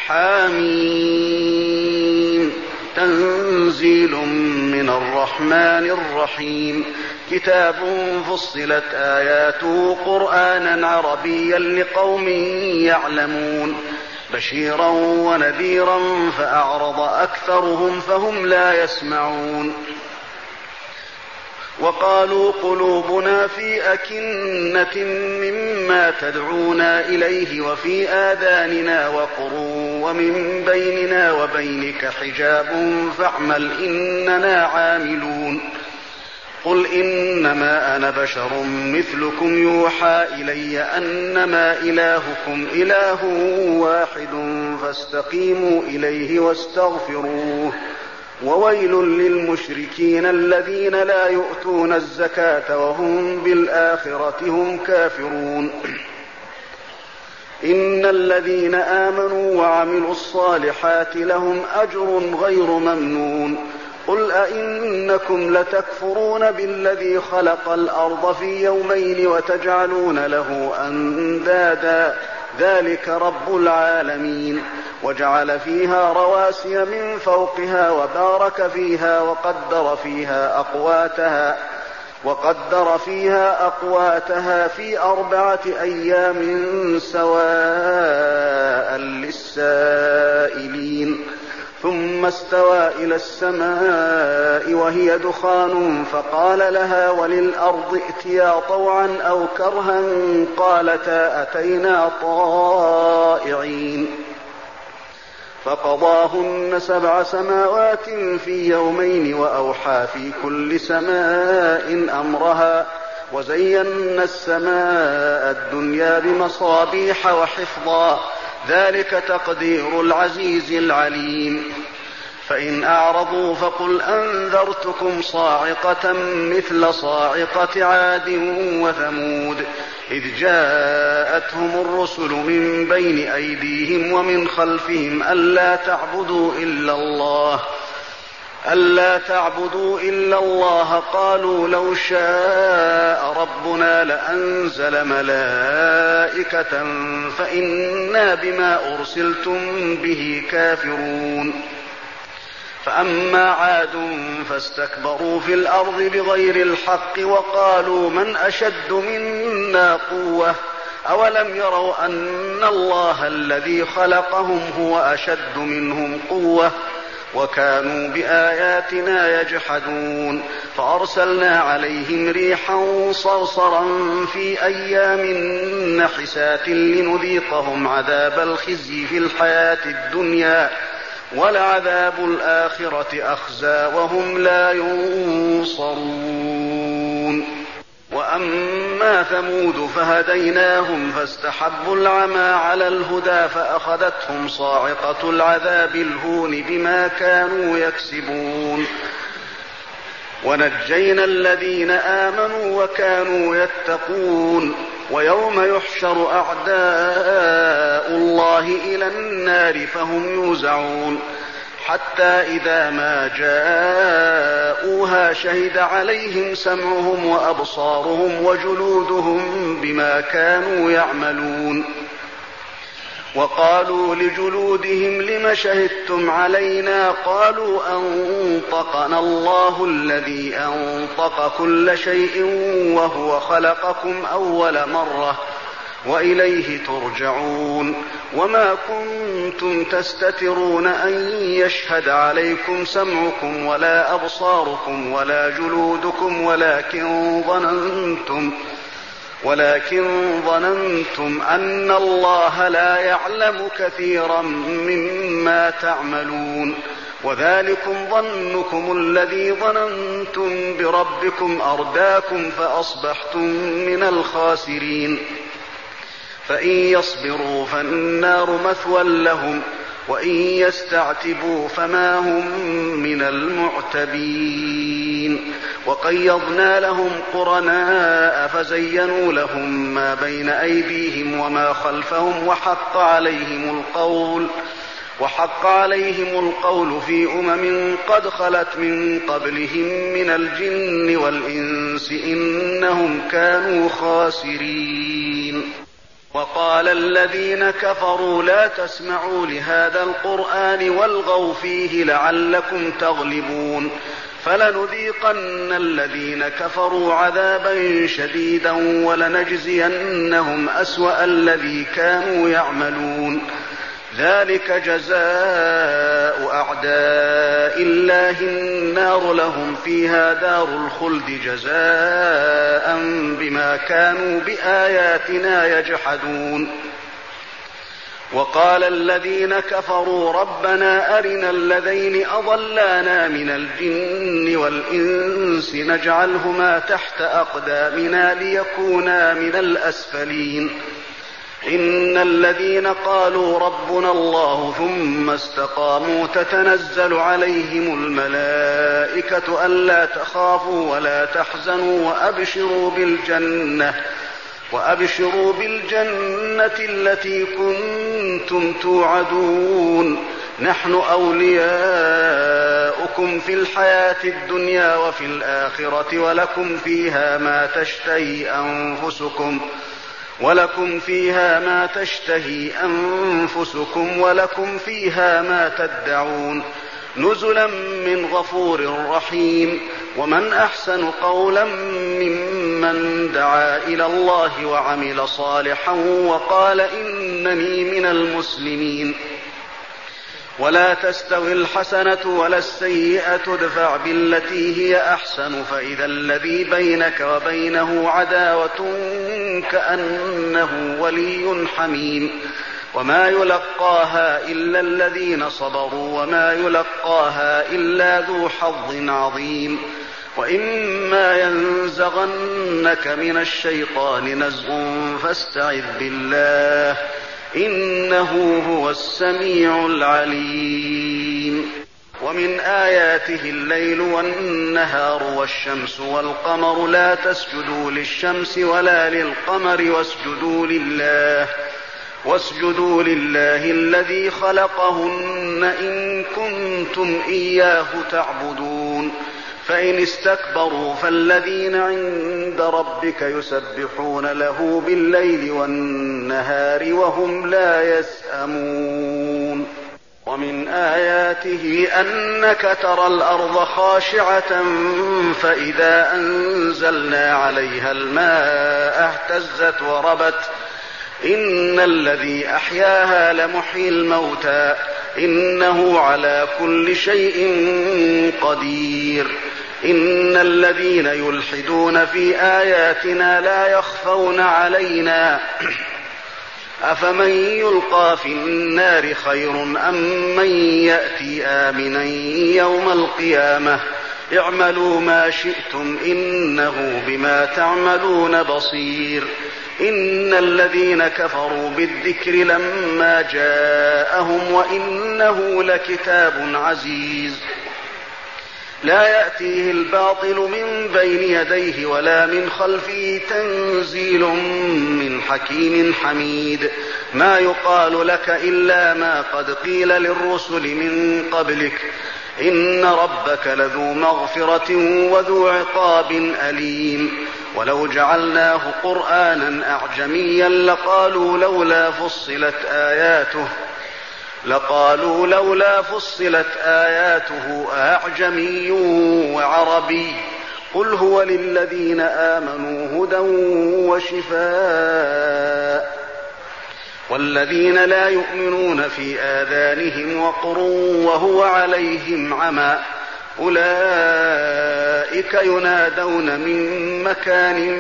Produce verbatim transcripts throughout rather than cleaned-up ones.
حميم تنزيل من الرحمن الرحيم كتاب فصلت آياته قرآنا عربيا لقوم يعلمون بشيرا ونذيرا فأعرض أكثرهم فهم لا يسمعون وقالوا قلوبنا في أكنة مما تدعونا إليه وفي آذاننا وقر ومن بيننا وبينك حجاب فاعمل إننا عاملون قل إنما أنا بشر مثلكم يوحى إلي أنما إلهكم إله واحد فاستقيموا إليه واستغفروه وويل للمشركين الذين لا يؤتون الزكاة وهم بالآخرة هم كافرون إن الذين آمنوا وعملوا الصالحات لهم أجر غير ممنون قل أئنكم لتكفرون بالذي خلق الأرض في يومين وتجعلون له أندادا ذلك رب العالمين وجعل فيها رواسي من فوقها وبارك فيها وقدر فيها أقواتها وقدر فيها أقواتها في أربعة أيام سواء للسائلين ثم استوى إلى السماء وهي دخان فقال لها وللأرض ائتيا طوعا أو كرها قالتا أتينا طائعين فقضاهن سبع سماوات في يومين وأوحى في كل سماء أمرها وزينا السماء الدنيا بمصابيح وحفظا ذلك تقدير العزيز العليم فإن أعرضوا فقل أنذرتكم صاعقة مثل صاعقة عاد وثمود إذ جاءتهم الرسل من بين أيديهم ومن خلفهم ألا تعبدوا إلا الله ألا تعبدوا إلا الله قالوا لو شاء ربنا لأنزل ملائكة فإنا بما أرسلتم به كافرون فأما عاد فاستكبروا في الأرض بغير الحق وقالوا من أشد منا قوة أولم يروا أن الله الذي خلقهم هو أشد منهم قوة وكانوا بآياتنا يجحدون فأرسلنا عليهم ريحا صرصرا في أيام نحسات لنذيقهم عذاب الخزي في الحياة الدنيا ولعذاب الآخرة أخزى وهم لا ينصرون وأما ثمود فهديناهم فاستحبوا العمى على الهدى فأخذتهم صاعقة العذاب الهون بما كانوا يكسبون ونجينا الذين آمنوا وكانوا يتقون ويوم يحشر أعداء الله إلى النار فهم يوزعون حتى إذا ما جاءوها شهد عليهم سمعهم وأبصارهم وجلودهم بما كانوا يعملون وقالوا لجلودهم لم شهدتم علينا قالوا أنطقنا الله الذي أنطق كل شيء وهو خلقكم أول مرة وإليه ترجعون وما كنتم تستترون أن يشهد عليكم سمعكم ولا أبصاركم ولا جلودكم ولكن ظننتم ولكن ظننتم أن الله لا يعلم كثيرا مما تعملون وذلكم ظنكم الذي ظننتم بربكم أرداكم فأصبحتم من الخاسرين فإن يصبروا فالنار مثوى لهم وإن يستعتبوا فما هم من المعتبين وقيضنا لهم قرناء فزينوا لهم ما بين أيديهم وما خلفهم وحق عليهم القول وحق عليهم القول في أمم قد خلت من قبلهم من الجن والإنس إنهم كانوا خاسرين وقال الذين كفروا لا تسمعوا لهذا القرآن والغوا فيه لعلكم تغلبون فلنذيقن الذين كفروا عذابا شديدا ولنجزينهم أسوأ الذي كانوا يعملون ذلك جزاء أعداء الله النار لهم فيها دار الخلد جزاء بما كانوا بآياتنا يجحدون وقال الذين كفروا ربنا أرنا الذين أضلانا من الجن والإنس نجعلهما تحت أقدامنا ليكونا من الأسفلين إن الذين قالوا ربنا الله ثم استقاموا تتنزل عليهم الملائكة ألا تخافوا ولا تحزنوا وأبشروا بالجنة وأبشروا بالجنة التي كنتم توعدون نحن أولياؤكم في الحياة الدنيا وفي الآخرة ولكم فيها ما تشتهي أنفسكم ولكم فيها ما تشتهي أنفسكم ولكم فيها ما تدعون نزلا من غفور رحيم ومن أحسن قولا ممن دعا إلى الله وعمل صالحا وقال إنني من المسلمين ولا تستوي الحسنة ولا السيئة ادفع بالتي هي أحسن فإذا الذي بينك وبينه عداوة كأنه ولي حميم وما يلقاها إلا الذين صبروا وما يلقاها إلا ذو حظ عظيم وإما ينزغنك من الشيطان نزغ فاستعذ بالله إنه هو السميع العليم ومن آياته الليل والنهار والشمس والقمر لا تسجدوا للشمس ولا للقمر واسجدوا لله واسجدوا لله الذي خلقهن إن كنتم إياه تعبدون فإن استكبروا فالذين عند ربك يسبحون له بالليل والنهار وهم لا يسأمون ومن آياته أنك ترى الأرض خاشعة فإذا أنزلنا عليها الماء اهتزت وربت إن الذي أحياها لمحيي الموتى إنه على كل شيء قدير إن الذين يلحدون في آياتنا لا يخفون علينا أفمن يلقى في النار خير أم من يأتي آمنا يوم القيامة اعملوا ما شئتم إنه بما تعملون بصير إن الذين كفروا بالذكر لما جاءهم وإنه لكتاب عزيز لا يأتيه الباطل من بين يديه ولا من خلفه تنزيل من حكيم حميد ما يقال لك إلا ما قد قيل للرسل من قبلك إن ربك لذو مغفرة وذو عقاب أليم ولو جعلناه قرآنا أعجميا لقالوا لولا فصلت آياته لقالوا لولا فصلت آياته أعجمي وعربي قل هو للذين آمنوا هدى وشفاء والذين لا يؤمنون في آذانهم وقر وهو عليهم عمى أولئك ينادون من مكان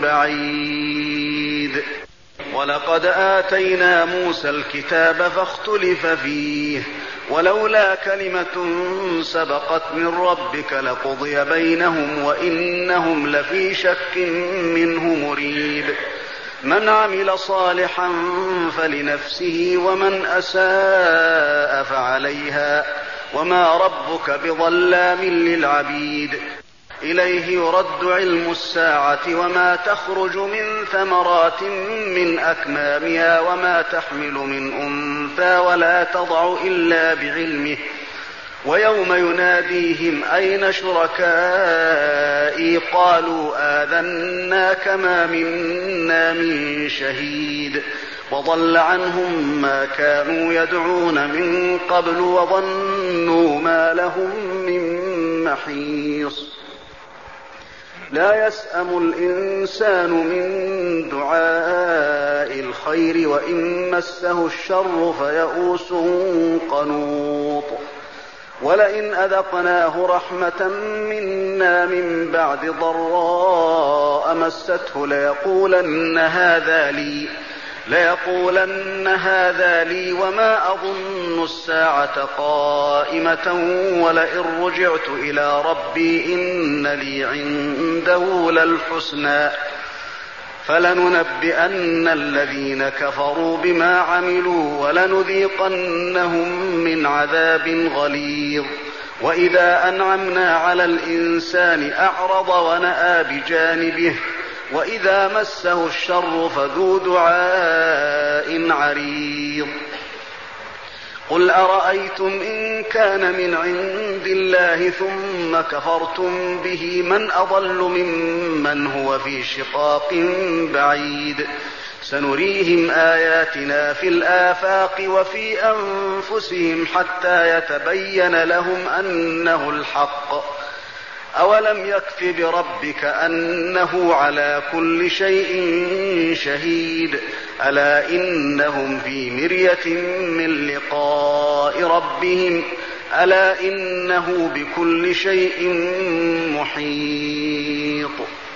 بعيد ولقد آتينا موسى الكتاب فاختلف فيه ولولا كلمة سبقت من ربك لقضي بينهم وإنهم لفي شك منه مريب من عمل صالحا فلنفسه ومن أساء فعليها وما ربك بظلام للعبيد إليه يرد علم الساعة وما تخرج من ثمرات من أكمامها وما تحمل من أنثى ولا تضع إلا بعلمه ويوم يناديهم أين شركائي قالوا آذناك ما منا من شهيد وضل عنهم ما كانوا يدعون من قبل وظنوا ما لهم من محيص لا يسأم الإنسان من دعاء الخير وإن مسه الشر فيئوس قنوط ولئن أذقناه رحمة منا من بعد ضراء مسته ليقولن هذا لي ليقولن هذا لي وما أظن الساعة قائمة ولئن رجعت إلى ربي إن لي عنده للحسنى فلننبئن الذين كفروا بما عملوا ولنذيقنهم من عذاب غليظ وإذا أنعمنا على الإنسان أعرض ونأى بجانبه وإذا مسه الشر فذو دعاء عريض قل أرأيتم إن كان من عند الله ثم كفرتم به من أضل ممن هو في شقاق بعيد سنريهم آياتنا في الآفاق وفي أنفسهم حتى يتبين لهم أنه الحق أولم يكف بربك أنه على كل شيء شهيد ألا إنهم في مرية من لقاء ربهم ألا إنه بكل شيء محيط